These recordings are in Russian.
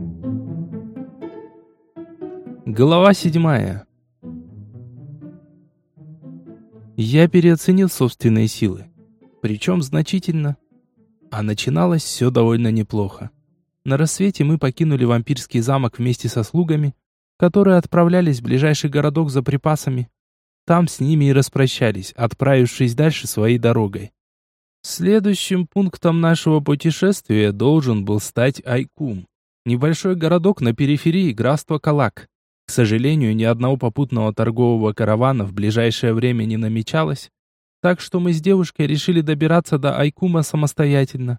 Глава 7. Я переоценил собственные силы. Причем значительно. А начиналось все довольно неплохо. На рассвете мы покинули вампирский замок вместе со слугами, которые отправлялись в ближайший городок за припасами. Там с ними и распрощались, отправившись дальше своей дорогой. Следующим пунктом нашего путешествия должен был стать Айкум, небольшой городок на периферии графства Калак. К сожалению, ни одного попутного торгового каравана в ближайшее время не намечалось, так что мы с девушкой решили добираться до Айкума самостоятельно.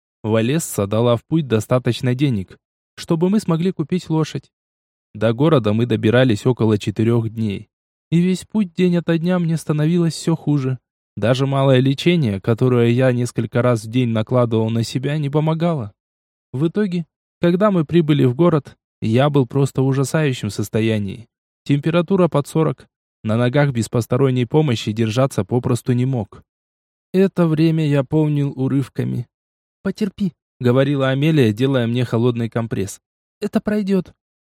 Валесса дала в путь достаточно денег, чтобы мы смогли купить лошадь. До города мы добирались около 4 дней, и весь путь день ото дня мне становилось все хуже. Даже малое лечение, которое я несколько раз в день накладывал на себя, не помогало. В итоге, когда мы прибыли в город, я был просто в ужасающем состоянии. Температура под 40. На ногах без посторонней помощи держаться попросту не мог. Это время я помнил урывками. «Потерпи», — говорила Амелия, делая мне холодный компресс. «Это пройдет».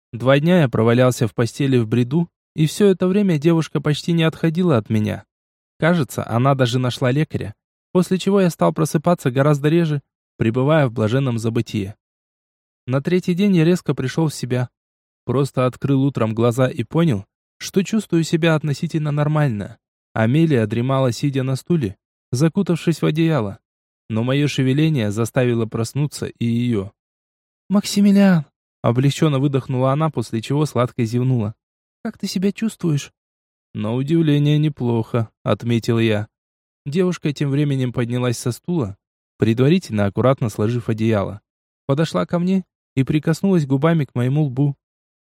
2 дня я провалялся в постели в бреду, и все это время девушка почти не отходила от меня. Кажется, она даже нашла лекаря, после чего я стал просыпаться гораздо реже, пребывая в блаженном забытии. На 3-й день я резко пришел в себя. Просто открыл утром глаза и понял, что чувствую себя относительно нормально. Амелия дремала, сидя на стуле, закутавшись в одеяло. Но мое шевеление заставило проснуться и ее. «Максимилиан!» — облегченно выдохнула она, после чего сладко зевнула. «Как ты себя чувствуешь?» «На удивление неплохо», — отметил я. Девушка тем временем поднялась со стула, предварительно аккуратно сложив одеяло. Подошла ко мне и прикоснулась губами к моему лбу.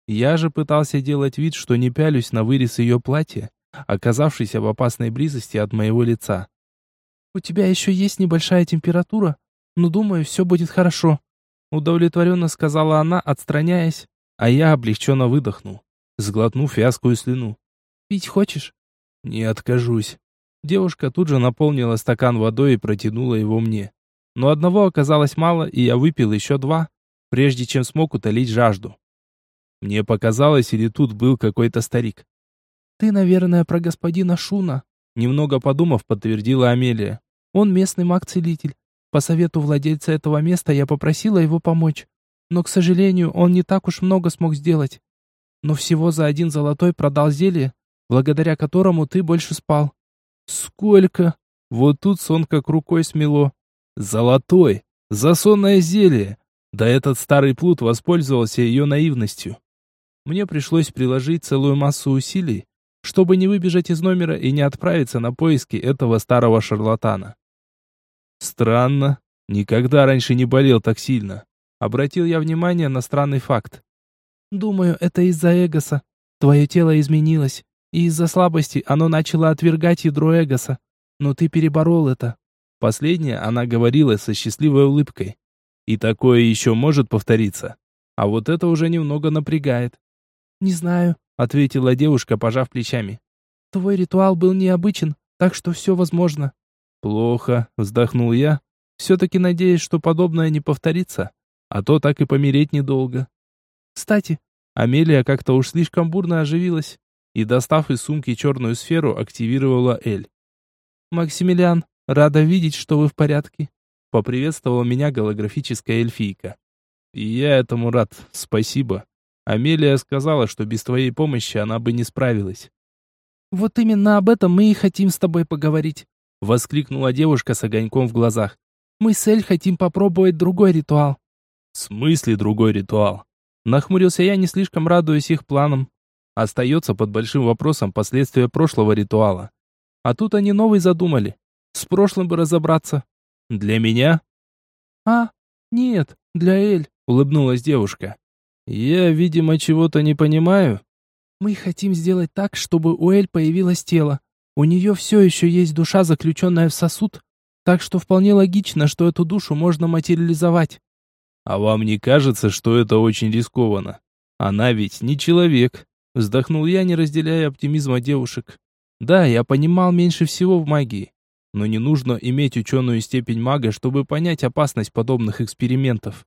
Я же пытался делать вид, что не пялюсь на вырез ее платья, оказавшийся в опасной близости от моего лица. «У тебя еще есть небольшая температура, но, думаю, все будет хорошо», удовлетворенно сказала она, отстраняясь, а я облегченно выдохнул, сглотнув вязкую слюну. «Пить хочешь?» «Не откажусь». Девушка тут же наполнила стакан водой и протянула его мне. Но одного оказалось мало, и я выпил еще 2, прежде чем смог утолить жажду. Мне показалось, или тут был какой-то старик. «Ты, наверное, про господина Шуна», немного подумав, подтвердила Амелия. «Он местный маг-целитель. По совету владельца этого места я попросила его помочь. Но, к сожалению, он не так уж много смог сделать. Но всего за 1 золотой продал зелье, благодаря которому ты больше спал». «Сколько?» Вот тут сон как рукой смело. «Золотой! За сонное зелье!» Да этот старый плут воспользовался ее наивностью. Мне пришлось приложить целую массу усилий, чтобы не выбежать из номера и не отправиться на поиски этого старого шарлатана. Странно, никогда раньше не болел так сильно. Обратил я внимание на странный факт. «Думаю, это из-за Эгоса. Твое тело изменилось, и из-за слабости оно начало отвергать ядро Эгоса. Но ты переборол это». Последнее она говорила со счастливой улыбкой. И такое еще может повториться. А вот это уже немного напрягает. «Не знаю», — ответила девушка, пожав плечами. «Твой ритуал был необычен, так что все возможно». «Плохо», — вздохнул я, все-таки надеясь, что подобное не повторится, а то так и помереть недолго. Кстати, Амелия как-то уж слишком бурно оживилась и, достав из сумки черную сферу, активировала Эль. «Максимилиан, рада видеть, что вы в порядке», — поприветствовала меня голографическая эльфийка. «И я этому рад, спасибо. Амелия сказала, что без твоей помощи она бы не справилась». «Вот именно об этом мы и хотим с тобой поговорить», — воскликнула девушка с огоньком в глазах. «Мы с Эль хотим попробовать другой ритуал». «В смысле другой ритуал?» Нахмурился я, не слишком радуясь их планам. Остается под большим вопросом последствия прошлого ритуала. А тут они новый задумали. С прошлым бы разобраться. Для меня? «А, нет, для Эль», — улыбнулась девушка. «Я, видимо, чего-то не понимаю». «Мы хотим сделать так, чтобы у Эль появилось тело. У нее все еще есть душа, заключенная в сосуд, так что вполне логично, что эту душу можно материализовать». «А вам не кажется, что это очень рискованно? Она ведь не человек», — вздохнул я, не разделяя оптимизма девушек. «Да, я понимал меньше всего в магии, но не нужно иметь ученую степень мага, чтобы понять опасность подобных экспериментов.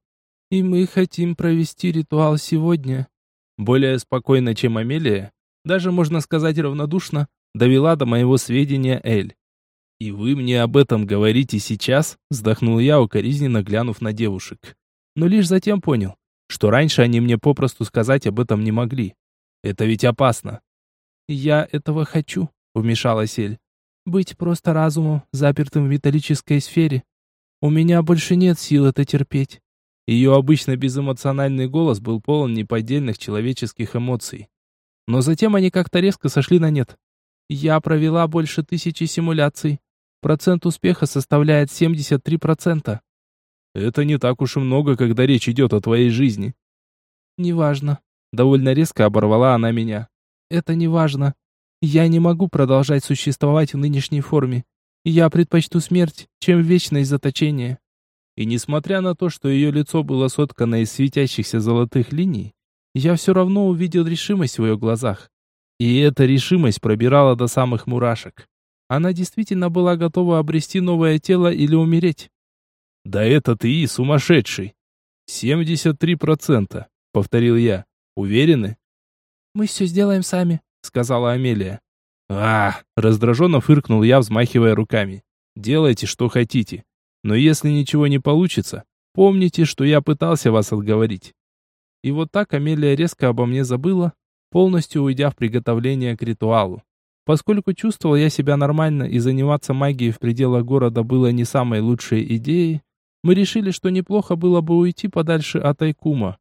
И мы хотим провести ритуал сегодня. Более спокойно, чем Амелия, даже можно сказать равнодушно, довела до моего сведения Эль. «И вы мне об этом говорите сейчас?» – вздохнул я, укоризненно глянув на девушек. Но лишь затем понял, что раньше они мне попросту сказать об этом не могли. Это ведь опасно. «Я этого хочу», – вмешалась Эль. «Быть просто разумом, запертым в металлической сфере. У меня больше нет сил это терпеть». Ее обычно безэмоциональный голос был полон неподдельных человеческих эмоций. Но затем они как-то резко сошли на нет. «Я провела больше 1000 симуляций. Процент успеха составляет 73%. Это не так уж и много, когда речь идет о твоей жизни. Неважно. Довольно резко оборвала она меня. Это не важно. Я не могу продолжать существовать в нынешней форме. Я предпочту смерть, чем вечное заточение. И несмотря на то, что ее лицо было соткано из светящихся золотых линий, я все равно увидел решимость в ее глазах. И эта решимость пробирала до самых мурашек. Она действительно была готова обрести новое тело или умереть. «Да это ты и сумасшедший!» 73%, повторил я. «Уверены?» «Мы все сделаем сами», — сказала Амелия. Раздраженно фыркнул я, взмахивая руками. «Делайте, что хотите. Но если ничего не получится, помните, что я пытался вас отговорить». И вот так Амелия резко обо мне забыла, полностью уйдя в приготовление к ритуалу. Поскольку чувствовал я себя нормально и заниматься магией в пределах города было не самой лучшей идеей, мы решили, что неплохо было бы уйти подальше от Айкума.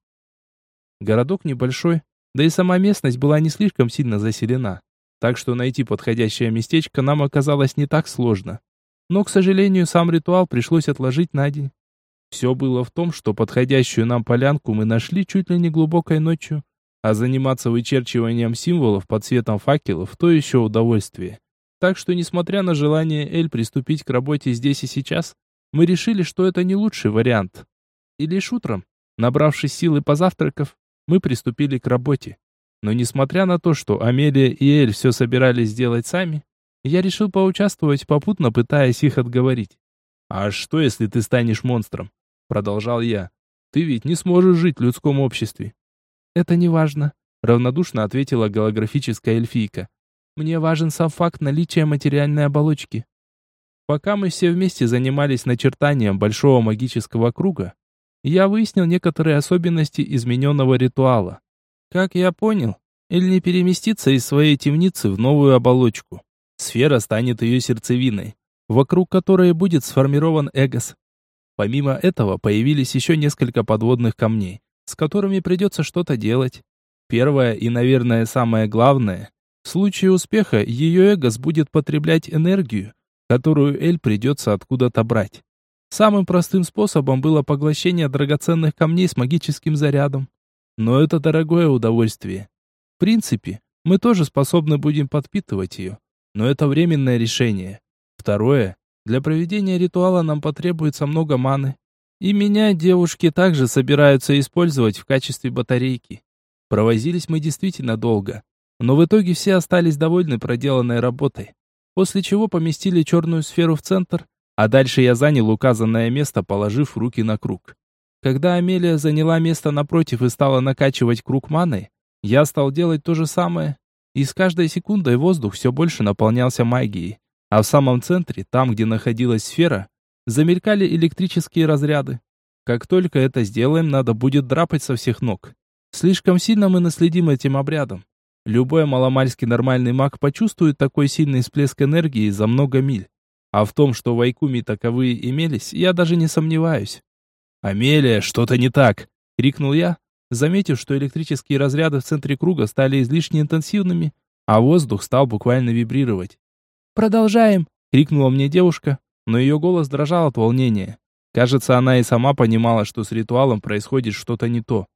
Городок небольшой, да и сама местность была не слишком сильно заселена, так что найти подходящее местечко нам оказалось не так сложно. Но, к сожалению, сам ритуал пришлось отложить на день. Все было в том, что подходящую нам полянку мы нашли чуть ли не глубокой ночью, а заниматься вычерчиванием символов под светом факелов – то еще удовольствие. Так что, несмотря на желание Эль приступить к работе здесь и сейчас, мы решили, что это не лучший вариант. И лишь утром, набравшись сил и позавтракав, мы приступили к работе. Но несмотря на то, что Амелия и Эль все собирались сделать сами, я решил поучаствовать, попутно пытаясь их отговорить. «А что, если ты станешь монстром?» – продолжал я. «Ты ведь не сможешь жить в людском обществе». «Это не важно», — равнодушно ответила голографическая эльфийка. «Мне важен сам факт наличия материальной оболочки». Пока мы все вместе занимались начертанием большого магического круга, я выяснил некоторые особенности измененного ритуала. Как я понял, Эль не переместится из своей темницы в новую оболочку. Сфера станет ее сердцевиной, вокруг которой будет сформирован эгос. Помимо этого появились еще несколько подводных камней, с которыми придется что-то делать. Первое и, наверное, самое главное, в случае успеха ее эгос будет потреблять энергию, которую Эль придется откуда-то брать. Самым простым способом было поглощение драгоценных камней с магическим зарядом. Но это дорогое удовольствие. В принципе, мы тоже способны будем подпитывать ее, но это временное решение. Второе, для проведения ритуала нам потребуется много маны. И меня девушки также собираются использовать в качестве батарейки. Провозились мы действительно долго, но в итоге все остались довольны проделанной работой. После чего поместили черную сферу в центр, а дальше я занял указанное место, положив руки на круг. Когда Амелия заняла место напротив и стала накачивать круг маной, я стал делать то же самое, и с каждой секундой воздух все больше наполнялся магией, а в самом центре, там, где находилась сфера, замелькали электрические разряды. Как только это сделаем, надо будет драпать со всех ног. Слишком сильно мы наследим этим обрядом. Любой маломальски нормальный маг почувствует такой сильный всплеск энергии за много миль. А в том, что в Айкуме таковые имелись, я даже не сомневаюсь. «Амелия, что-то не так!» — крикнул я, заметив, что электрические разряды в центре круга стали излишне интенсивными, а воздух стал буквально вибрировать. «Продолжаем!» — крикнула мне девушка, но ее голос дрожал от волнения. Кажется, она и сама понимала, что с ритуалом происходит что-то не то.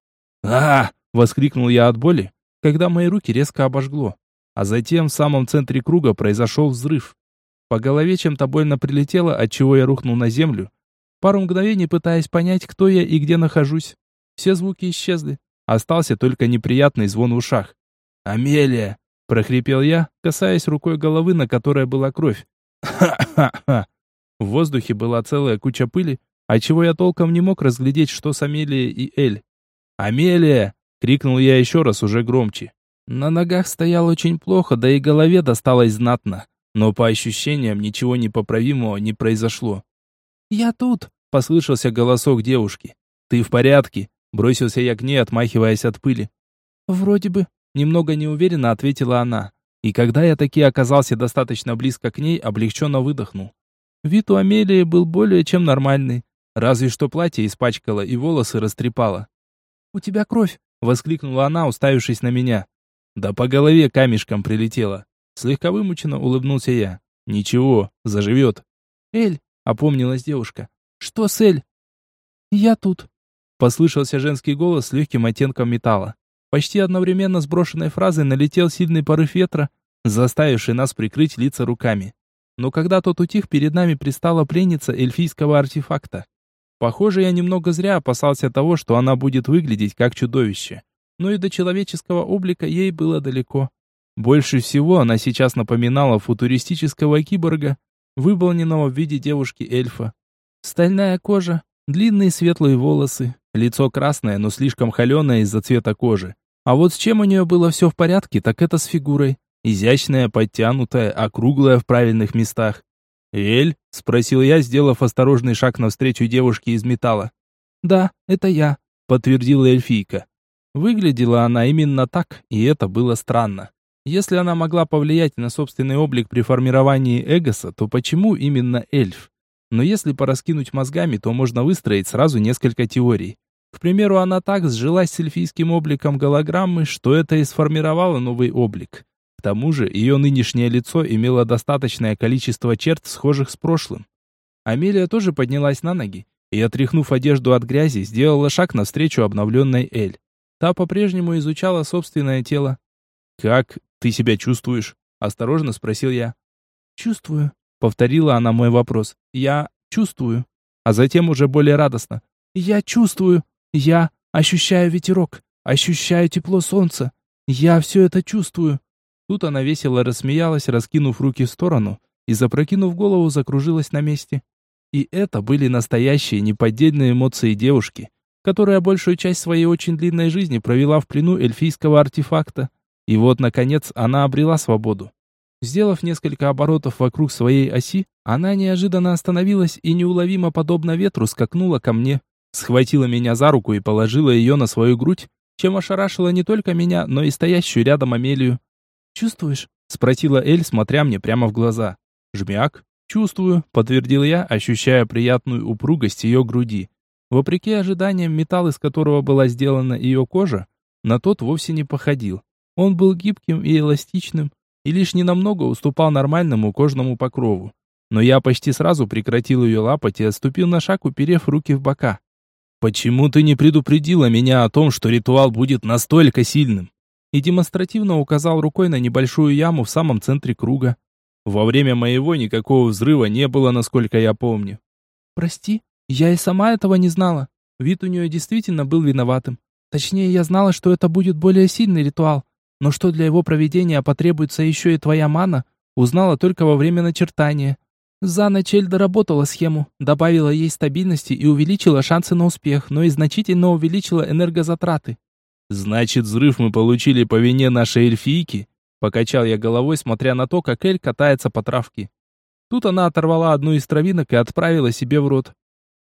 Воскликнул я от боли, когда мои руки резко обожгло. А затем в самом центре круга произошел взрыв. По голове чем-то больно прилетело, отчего я рухнул на землю, пару мгновений пытаясь понять, кто я и где нахожусь. Все звуки исчезли. Остался только неприятный звон в ушах. «Амелия!» — прохрипел я, касаясь рукой головы, на которой была кровь. Ха-ха-ха! В воздухе была целая куча пыли, отчего я толком не мог разглядеть, что с Амелией и Эль. «Амелия!» — крикнул я еще раз, уже громче. На ногах стоял очень плохо, да и голове досталось знатно. Но по ощущениям ничего непоправимого не произошло. «Я тут!» — послышался голосок девушки. «Ты в порядке?» — бросился я к ней, отмахиваясь от пыли. «Вроде бы», — немного неуверенно ответила она. И когда я таки оказался достаточно близко к ней, облегченно выдохнул. Вид у Амелии был более чем нормальный. Разве что платье испачкало и волосы растрепало. «У тебя кровь!» — воскликнула она, уставившись на меня. «Да по голове камешком прилетело». Слегка вымученно улыбнулся я. «Ничего, заживет». «Эль!» — опомнилась девушка. «Что с Эль?» «Я тут!» — послышался женский голос с легким оттенком металла. Почти одновременно с брошенной фразой налетел сильный порыв ветра, заставивший нас прикрыть лица руками. Но когда тот утих, перед нами предстала пленница эльфийского артефакта. Похоже, я немного зря опасался того, что она будет выглядеть как чудовище. Но и до человеческого облика ей было далеко. Больше всего она сейчас напоминала футуристического киборга, выполненного в виде девушки-эльфа. Стальная кожа, длинные светлые волосы, лицо красное, но слишком холеное из-за цвета кожи. А вот с чем у нее было все в порядке, так это с фигурой. Изящная, подтянутая, округлая в правильных местах. «Эль?» — спросил я, сделав осторожный шаг навстречу девушке из металла. «Да, это я», — подтвердила эльфийка. Выглядела она именно так, и это было странно. Если она могла повлиять на собственный облик при формировании эгоса, то почему именно эльф? Но если пораскинуть мозгами, то можно выстроить сразу несколько теорий. К примеру, она так сжилась с эльфийским обликом голограммы, что это и сформировало новый облик. К тому же, ее нынешнее лицо имело достаточное количество черт, схожих с прошлым. Амелия тоже поднялась на ноги и, отряхнув одежду от грязи, сделала шаг навстречу обновленной Эль. Та по-прежнему изучала собственное тело. «Как ты себя чувствуешь?» – осторожно спросил я. «Чувствую», – повторила она мой вопрос. «Я чувствую». А затем уже более радостно. «Я чувствую. Я ощущаю ветерок. Ощущаю тепло солнца. Я все это чувствую». Тут она весело рассмеялась, раскинув руки в сторону, и, запрокинув голову, закружилась на месте. И это были настоящие, неподдельные эмоции девушки, которая большую часть своей очень длинной жизни провела в плену эльфийского артефакта. И вот, наконец, она обрела свободу. Сделав несколько оборотов вокруг своей оси, она неожиданно остановилась и, неуловимо подобно ветру, скакнула ко мне, схватила меня за руку и положила ее на свою грудь, чем ошарашила не только меня, но и стоящую рядом Амелию. «Чувствуешь?» — спросила Эль, смотря мне прямо в глаза. «Жмяк?» «Чувствую», — подтвердил я, ощущая приятную упругость ее груди. Вопреки ожиданиям, металл, из которого была сделана ее кожа, на тот вовсе не походил. Он был гибким и эластичным, и лишь ненамного уступал нормальному кожному покрову. Но я почти сразу прекратил ее лапать и отступил на шаг, уперев руки в бока. «Почему ты не предупредила меня о том, что ритуал будет настолько сильным?» И демонстративно указал рукой на небольшую яму в самом центре круга. Во время моего никакого взрыва не было, насколько я помню. «Прости, я и сама этого не знала». Вид у нее действительно был виноватым. Точнее, я знала, что это будет более сильный ритуал, но что для его проведения потребуется еще и твоя мана, узнала только во время начертания. За ночь Эль доработала схему, добавила ей стабильности и увеличила шансы на успех, но и значительно увеличила энергозатраты. «Значит, взрыв мы получили по вине нашей эльфийки?» Покачал я головой, смотря на то, как Эль катается по травке. Тут она оторвала одну из травинок и отправила себе в рот.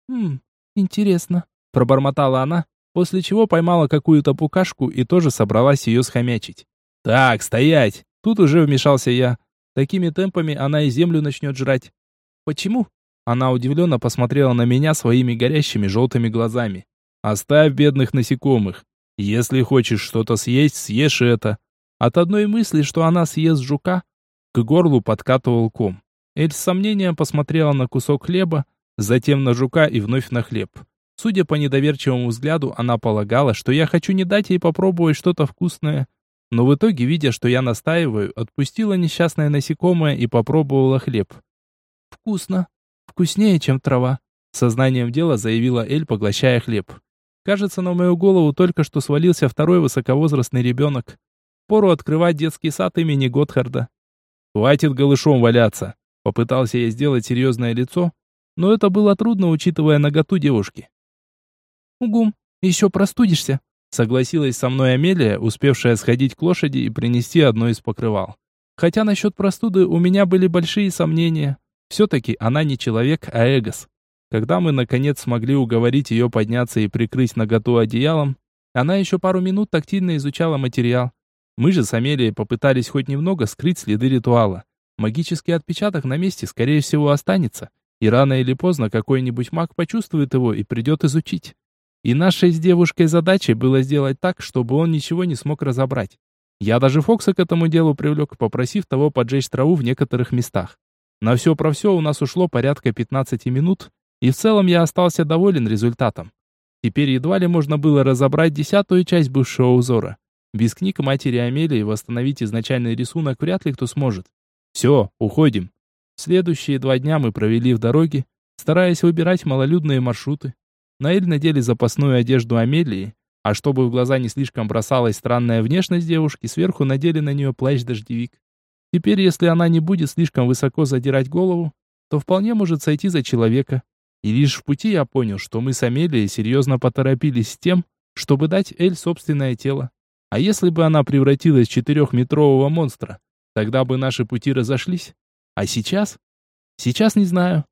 Интересно», — пробормотала она, после чего поймала какую-то букашку и тоже собралась ее схомячить. «Так, стоять!» Тут уже вмешался я. Такими темпами она и землю начнет жрать. «Почему?» Она удивленно посмотрела на меня своими горящими желтыми глазами. «Оставь бедных насекомых. Если хочешь что-то съесть, съешь это». От одной мысли, что она съест жука, к горлу подкатывал ком. Эль с сомнением посмотрела на кусок хлеба, затем на жука и вновь на хлеб. Судя по недоверчивому взгляду, она полагала, что я хочу не дать ей попробовать что-то вкусное. Но в итоге, видя, что я настаиваю, отпустила несчастное насекомое и попробовала хлеб. «Вкусно. Вкуснее, чем трава», — сознанием дела заявила Эль, поглощая хлеб. «Кажется, на мою голову только что свалился второй высоковозрастный ребенок. Пору открывать детский сад имени Готхарда». «Хватит голышом валяться», — попытался я сделать серьезное лицо, но это было трудно, учитывая наготу девушки. «Угум, еще простудишься», — согласилась со мной Амелия, успевшая сходить к лошади и принести одно из покрывал. Хотя насчет простуды у меня были большие сомнения. Все-таки она не человек, а эгос. Когда мы, наконец, смогли уговорить ее подняться и прикрыть наготу одеялом, она еще пару минут тактильно изучала материал. Мы же с Амелией попытались хоть немного скрыть следы ритуала. Магический отпечаток на месте, скорее всего, останется, и рано или поздно какой-нибудь маг почувствует его и придет изучить. И нашей с девушкой задачей было сделать так, чтобы он ничего не смог разобрать. Я даже Фокса к этому делу привлек, попросив того поджечь траву в некоторых местах. На все про все у нас ушло порядка 15 минут, и в целом я остался доволен результатом. Теперь едва ли можно было разобрать 10-ю часть бывшего узора. Без книг матери Амелии восстановить изначальный рисунок вряд ли кто сможет. Все, уходим. Следующие 2 дня мы провели в дороге, стараясь выбирать малолюдные маршруты. На Эль надели запасную одежду Амелии, а чтобы в глаза не слишком бросалась странная внешность девушки, сверху надели на нее плащ-дождевик. Теперь, если она не будет слишком высоко задирать голову, то вполне может сойти за человека. И лишь в пути я понял, что мы с Амелией серьезно поторопились с тем, чтобы дать Эль собственное тело. А если бы она превратилась в 4-метрового монстра, тогда бы наши пути разошлись. А сейчас? Сейчас не знаю.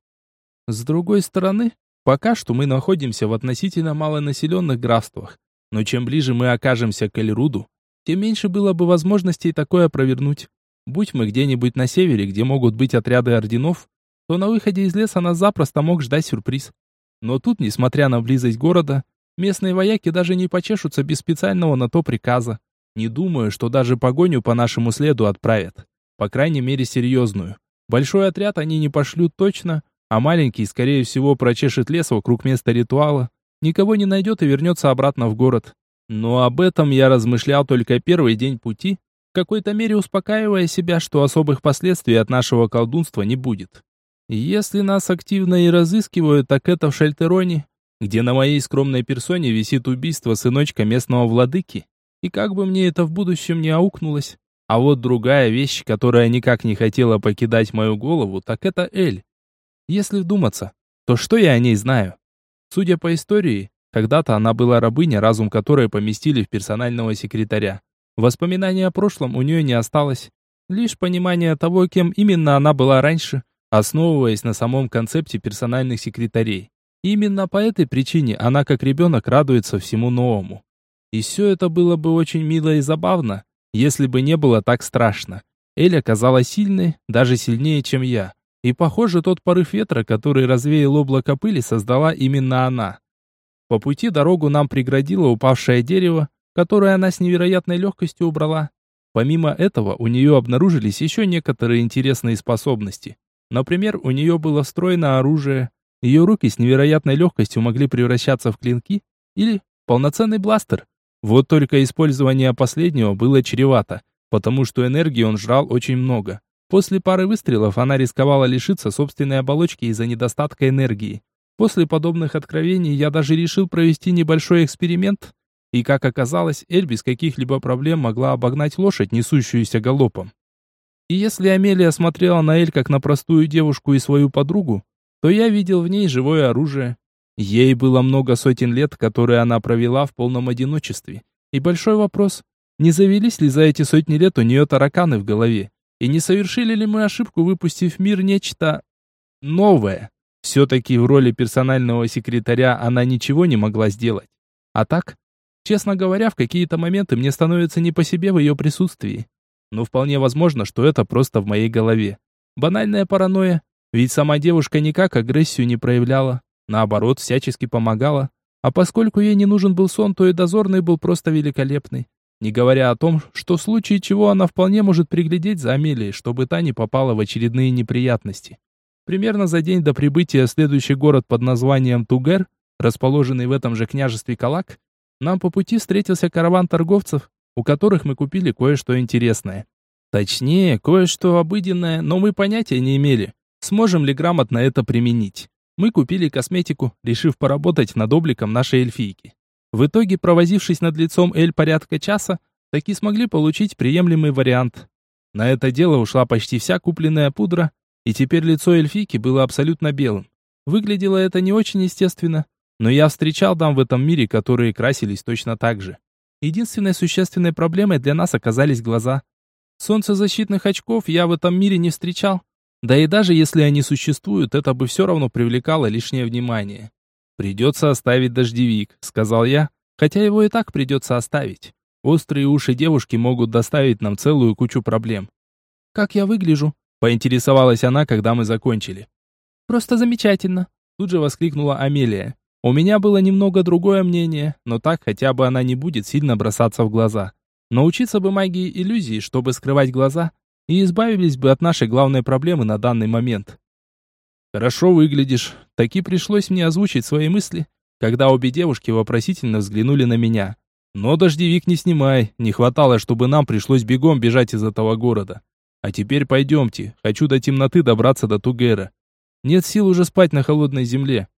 С другой стороны, пока что мы находимся в относительно малонаселенных графствах. Но чем ближе мы окажемся к Эльруду, тем меньше было бы возможностей такое провернуть. Будь мы где-нибудь на севере, где могут быть отряды орденов, то на выходе из леса нас запросто мог ждать сюрприз. Но тут, несмотря на близость города, местные вояки даже не почешутся без специального на то приказа. Не думаю, что даже погоню по нашему следу отправят. По крайней мере, серьезную. Большой отряд они не пошлют точно, а маленький, скорее всего, прочешет лес вокруг места ритуала, никого не найдет и вернется обратно в город. Но об этом я размышлял только первый день пути, в какой-то мере успокаивая себя, что особых последствий от нашего колдунства не будет. Если нас активно и разыскивают, так это в Шальтероне, где на моей скромной персоне висит убийство сыночка местного владыки. И как бы мне это в будущем не аукнулось. А вот другая вещь, которая никак не хотела покидать мою голову, так это Эль. Если вдуматься, то что я о ней знаю? Судя по истории, когда-то она была рабыня, разум которой поместили в персонального секретаря. Воспоминаний о прошлом у нее не осталось. Лишь понимание того, кем именно она была раньше, основываясь на самом концепте персональных секретарей. Именно по этой причине она, как ребенок, радуется всему новому. И все это было бы очень мило и забавно, если бы не было так страшно. Эль оказалась сильной, даже сильнее, чем я. И, похоже, тот порыв ветра, который развеял облако пыли, создала именно она. По пути дорогу нам преградило упавшее дерево, которое она с невероятной легкостью убрала. Помимо этого, у нее обнаружились еще некоторые интересные способности. Например, у нее было встроено оружие. Ее руки с невероятной легкостью могли превращаться в клинки или полноценный бластер. Вот только использование последнего было чревато, потому что энергии он жрал очень много. После пары выстрелов она рисковала лишиться собственной оболочки из-за недостатка энергии. После подобных откровений я даже решил провести небольшой эксперимент, и, как оказалось, Эль без каких-либо проблем могла обогнать лошадь, несущуюся галопом. И если Амелия смотрела на Эль как на простую девушку и свою подругу, то я видел в ней живое оружие. Ей было много сотен лет, которые она провела в полном одиночестве. И большой вопрос, не завелись ли за эти сотни лет у нее тараканы в голове? И не совершили ли мы ошибку, выпустив в мир нечто новое? Все-таки в роли персонального секретаря она ничего не могла сделать. А так, честно говоря, в какие-то моменты мне становится не по себе в ее присутствии. Но вполне возможно, что это просто в моей голове. Банальная паранойя, ведь сама девушка никак агрессию не проявляла. Наоборот, всячески помогала. А поскольку ей не нужен был сон, то и дозорный был просто великолепный. Не говоря о том, что в случае чего она вполне может приглядеть за Амелией, чтобы та не попала в очередные неприятности. Примерно за день до прибытия в следующий город под названием Тугер, расположенный в этом же княжестве Калак, нам по пути встретился караван торговцев, у которых мы купили кое-что интересное. Точнее, кое-что обыденное, но мы понятия не имели, сможем ли грамотно это применить. Мы купили косметику, решив поработать над обликом нашей эльфийки. В итоге, провозившись над лицом Эль порядка часа, таки смогли получить приемлемый вариант. На это дело ушла почти вся купленная пудра, и теперь лицо эльфийки было абсолютно белым. Выглядело это не очень естественно, но я встречал дам в этом мире, которые красились точно так же. Единственной существенной проблемой для нас оказались глаза. Солнцезащитных очков я в этом мире не встречал. Да и даже если они существуют, это бы все равно привлекало лишнее внимание. «Придется оставить дождевик», — сказал я, хотя его и так придется оставить. Острые уши девушки могут доставить нам целую кучу проблем. «Как я выгляжу?» — поинтересовалась она, когда мы закончили. «Просто замечательно», — тут же воскликнула Амелия. У меня было немного другое мнение, но так хотя бы она не будет сильно бросаться в глаза. Научиться бы магии иллюзий, чтобы скрывать глаза, и избавились бы от нашей главной проблемы на данный момент. «Хорошо выглядишь», — таки пришлось мне озвучить свои мысли, когда обе девушки вопросительно взглянули на меня. «Но дождевик не снимай, не хватало, чтобы нам пришлось бегом бежать из этого города. А теперь пойдемте, хочу до темноты добраться до Тугера. Нет сил уже спать на холодной земле».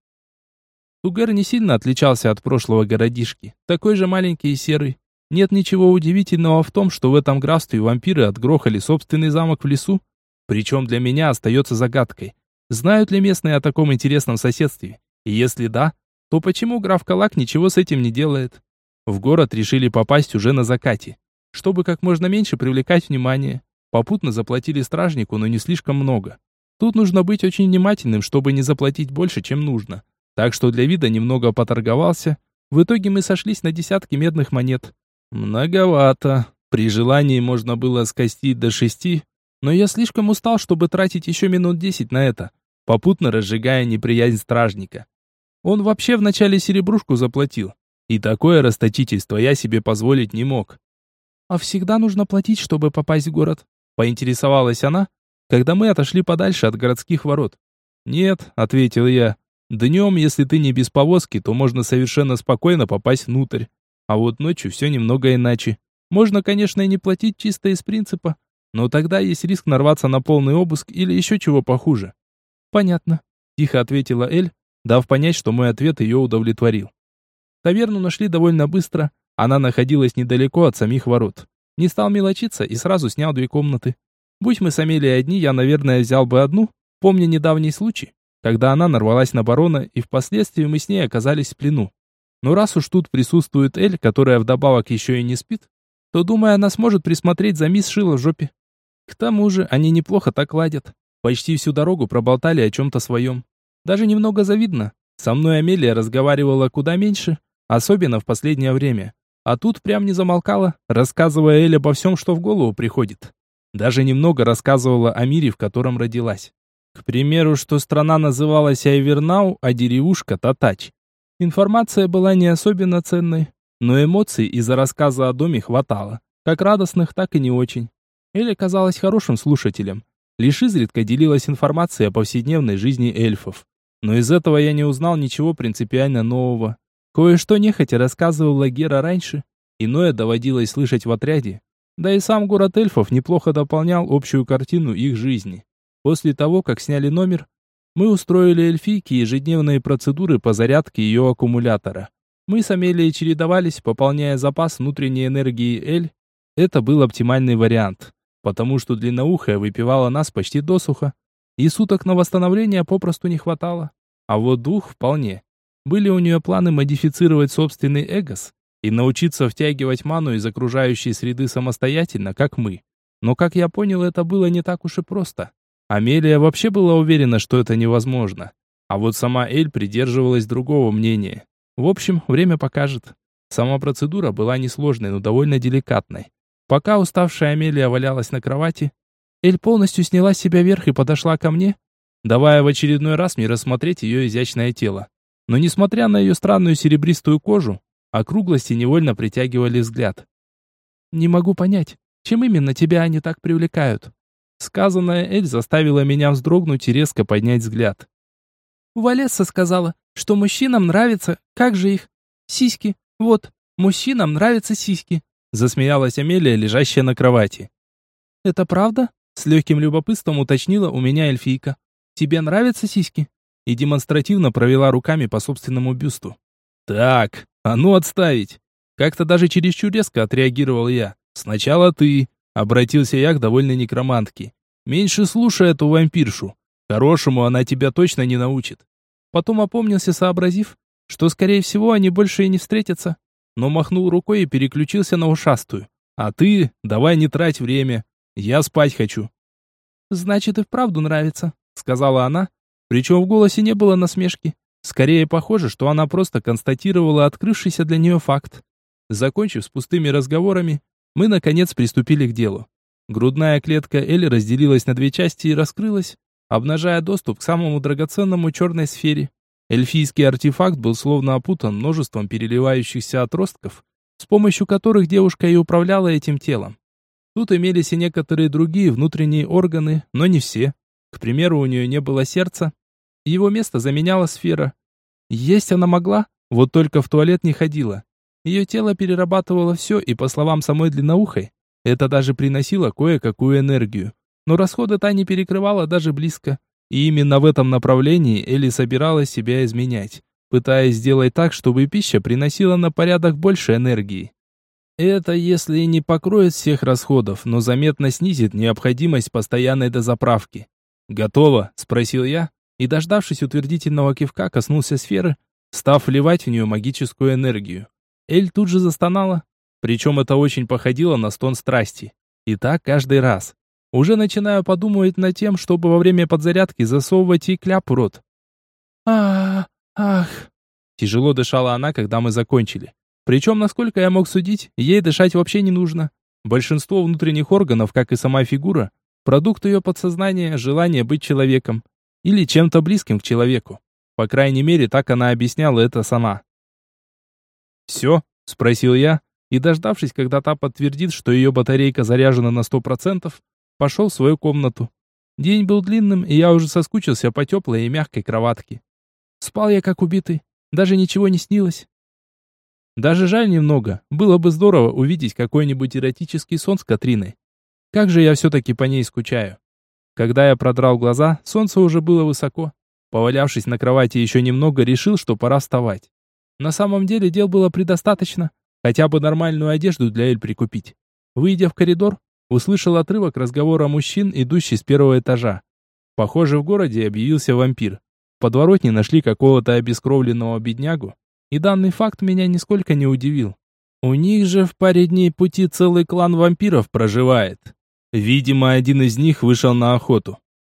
Тугер не сильно отличался от прошлого городишки, такой же маленький и серый. Нет ничего удивительного в том, что в этом графстве вампиры отгрохали собственный замок в лесу. Причем для меня остается загадкой, знают ли местные о таком интересном соседстве? И если да, то почему граф Калак ничего с этим не делает? В город решили попасть уже на закате, чтобы как можно меньше привлекать внимание. Попутно заплатили стражнику, но не слишком много. Тут нужно быть очень внимательным, чтобы не заплатить больше, чем нужно. Так что для вида немного поторговался. В итоге мы сошлись на десятки медных монет. Многовато. При желании можно было скостить до 6, но я слишком устал, чтобы тратить еще минут 10 на это, попутно разжигая неприязнь стражника. Он вообще вначале серебрушку заплатил, и такое расточительство я себе позволить не мог. «А всегда нужно платить, чтобы попасть в город?» — поинтересовалась она, когда мы отошли подальше от городских ворот. «Нет», — ответил я, — «днем, если ты не без повозки, то можно совершенно спокойно попасть внутрь. А вот ночью все немного иначе. Можно, конечно, и не платить чисто из принципа, но тогда есть риск нарваться на полный обыск или еще чего похуже». «Понятно», — тихо ответила Эль, дав понять, что мой ответ ее удовлетворил. Таверну нашли довольно быстро, она находилась недалеко от самих ворот. Не стал мелочиться и сразу снял 2 комнаты. Будь мы с Амелией одни, я, наверное, взял бы одну, помня недавний случай, когда она нарвалась на барона, и впоследствии мы с ней оказались в плену. Но раз уж тут присутствует Эль, которая вдобавок еще и не спит, то, думаю, она сможет присмотреть за мисс Шила в жопе. К тому же, они неплохо так ладят. Почти всю дорогу проболтали о чем-то своем. Даже немного завидно. Со мной Амелия разговаривала куда меньше, особенно в последнее время. А тут прям не замолкала, рассказывая Эль обо всем, что в голову приходит. Даже немного рассказывала о мире, в котором родилась. К примеру, что страна называлась Айвернау, а деревушка Татач. Информация была не особенно ценной, но эмоций из-за рассказа о доме хватало, как радостных, так и не очень. Эль казалась хорошим слушателем, лишь изредка делилась информацией о повседневной жизни эльфов. Но из этого я не узнал ничего принципиально нового. Кое-что нехотя рассказывала Гера раньше, иное доводилось слышать в отряде. Да и сам город эльфов неплохо дополнял общую картину их жизни. После того, как сняли номер, мы устроили эльфийке ежедневные процедуры по зарядке ее аккумулятора. Мы с Амелией чередовались, пополняя запас внутренней энергии Эль. Это был оптимальный вариант, потому что длинноухая выпивала нас почти досуха, и суток на восстановление попросту не хватало. А вот 2 вполне. Были у нее планы модифицировать собственный эгос и научиться втягивать ману из окружающей среды самостоятельно, как мы. Но, как я понял, это было не так уж и просто. Амелия вообще была уверена, что это невозможно. А вот сама Эль придерживалась другого мнения. В общем, время покажет. Сама процедура была несложной, но довольно деликатной. Пока уставшая Амелия валялась на кровати, Эль полностью сняла с себя верх и подошла ко мне, давая в очередной раз мне рассмотреть ее изящное тело. Но несмотря на ее странную серебристую кожу, округлости невольно притягивали взгляд. «Не могу понять, чем именно тебя они так привлекают?» Сказанное Эль заставило меня вздрогнуть и резко поднять взгляд. «Валесса сказала, что мужчинам нравится, как же их? Сиськи. Вот, мужчинам нравятся сиськи», засмеялась Амелия, лежащая на кровати. «Это правда?» С легким любопытством уточнила у меня эльфийка. «Тебе нравятся сиськи?» И демонстративно провела руками по собственному бюсту. «Так, а ну отставить!» Как-то даже чересчур резко отреагировал я. «Сначала ты», — обратился я к довольной некромантке. «Меньше слушай эту вампиршу. Хорошему она тебя точно не научит». Потом опомнился, сообразив, что, скорее всего, они больше и не встретятся, но махнул рукой и переключился на ушастую. «А ты давай не трать время. Я спать хочу». «Значит, и вправду нравится», — сказала она, причем в голосе не было насмешки. Скорее похоже, что она просто констатировала открывшийся для нее факт. Закончив с пустыми разговорами, мы, наконец, приступили к делу. Грудная клетка Элли разделилась на две части и раскрылась, обнажая доступ к самому драгоценному черной сфере. Эльфийский артефакт был словно опутан множеством переливающихся отростков, с помощью которых девушка и управляла этим телом. Тут имелись и некоторые другие внутренние органы, но не все. К примеру, у нее не было сердца. Его место заменяла сфера. Есть она могла, вот только в туалет не ходила. Ее тело перерабатывало все, и, по словам самой длинноухой, это даже приносило кое-какую энергию. Но расходы та не перекрывала даже близко. И именно в этом направлении Элли собиралась себя изменять, пытаясь сделать так, чтобы пища приносила на порядок больше энергии. Это если и не покроет всех расходов, но заметно снизит необходимость постоянной дозаправки. «Готово?» – спросил я, и, дождавшись утвердительного кивка, коснулся сферы, став вливать в нее магическую энергию. Эль тут же застонала, причем это очень походило на стон страсти. И так каждый раз. Уже начинаю подумывать над тем, чтобы во время подзарядки засовывать ей кляп в рот. Ах. Тяжело дышала она, когда мы закончили. Причем, насколько я мог судить, ей дышать вообще не нужно. Большинство внутренних органов, как и сама фигура, продукт ее подсознания, желание быть человеком. Или чем-то близким к человеку. По крайней мере, так она объясняла это сама. «Все?» – спросил я, и, дождавшись, когда та подтвердит, что ее батарейка заряжена на 100%, пошел в свою комнату. День был длинным, и я уже соскучился по теплой и мягкой кроватке. Спал я как убитый, даже ничего не снилось. Даже жаль немного, было бы здорово увидеть какой-нибудь эротический сон с Катриной. Как же я все-таки по ней скучаю. Когда я продрал глаза, солнце уже было высоко. Повалявшись на кровати еще немного, решил, что пора вставать. На самом деле дел было предостаточно, хотя бы нормальную одежду для Эль прикупить. Выйдя в коридор, услышал отрывок разговора мужчин, идущий с первого этажа. Похоже, в городе объявился вампир. В подворотне нашли какого-то обескровленного беднягу, и данный факт меня нисколько не удивил. У них же в паре дней пути целый клан вампиров проживает. Видимо, один из них вышел на охоту.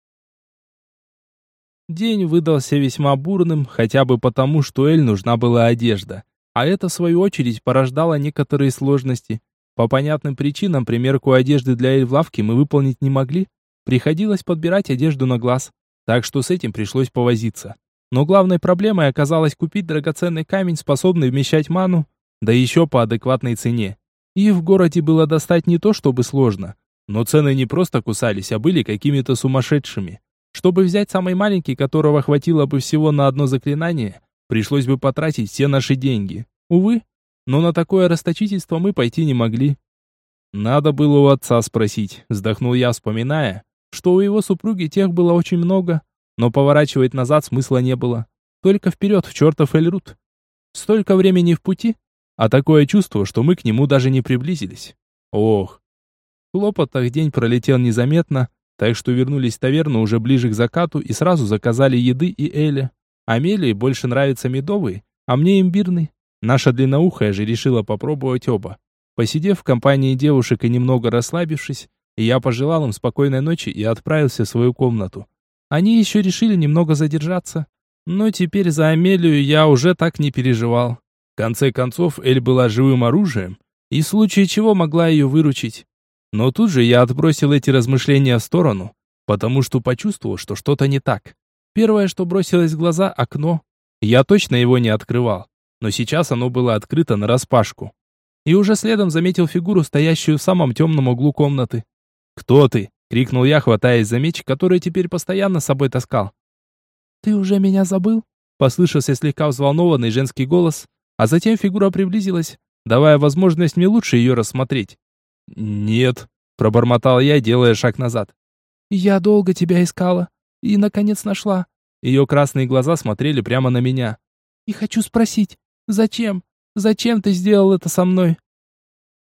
День выдался весьма бурным, хотя бы потому, что Эль нужна была одежда. А это, в свою очередь, порождало некоторые сложности. По понятным причинам примерку одежды для Эль в лавке мы выполнить не могли. Приходилось подбирать одежду на глаз. Так что с этим пришлось повозиться. Но главной проблемой оказалось купить драгоценный камень, способный вмещать ману, да еще по адекватной цене. И в городе было достать не то чтобы сложно, но цены не просто кусались, а были какими-то сумасшедшими. Чтобы взять самый маленький, которого хватило бы всего на одно заклинание, пришлось бы потратить все наши деньги. Увы, но на такое расточительство мы пойти не могли. Надо было у отца спросить, вздохнул я, вспоминая, что у его супруги тех было очень много, но поворачивать назад смысла не было. Только вперед, в чертов Эльрут. Столько времени в пути, а такое чувство, что мы к нему даже не приблизились. Ох. В хлопотах день пролетел незаметно, так что вернулись в таверну уже ближе к закату и сразу заказали еды и Эля. Амелии больше нравится медовый, а мне имбирный. Наша длинноухая же решила попробовать оба. Посидев в компании девушек и немного расслабившись, я пожелал им спокойной ночи и отправился в свою комнату. Они еще решили немного задержаться, но теперь за Амелию я уже так не переживал. В конце концов, Эль была живым оружием, и в случае чего могла ее выручить. Но тут же я отбросил эти размышления в сторону, потому что почувствовал, что что-то не так. Первое, что бросилось в глаза — окно. Я точно его не открывал, но сейчас оно было открыто нараспашку. И уже следом заметил фигуру, стоящую в самом темном углу комнаты. «Кто ты?» — крикнул я, хватаясь за меч, который теперь постоянно с собой таскал. «Ты уже меня забыл?» — послышался слегка взволнованный женский голос, а затем фигура приблизилась, давая возможность мне лучше ее рассмотреть. «Нет», — пробормотал я, делая шаг назад. «Я долго тебя искала и, наконец, нашла». Ее красные глаза смотрели прямо на меня. «И хочу спросить, зачем? Зачем ты сделал это со мной?»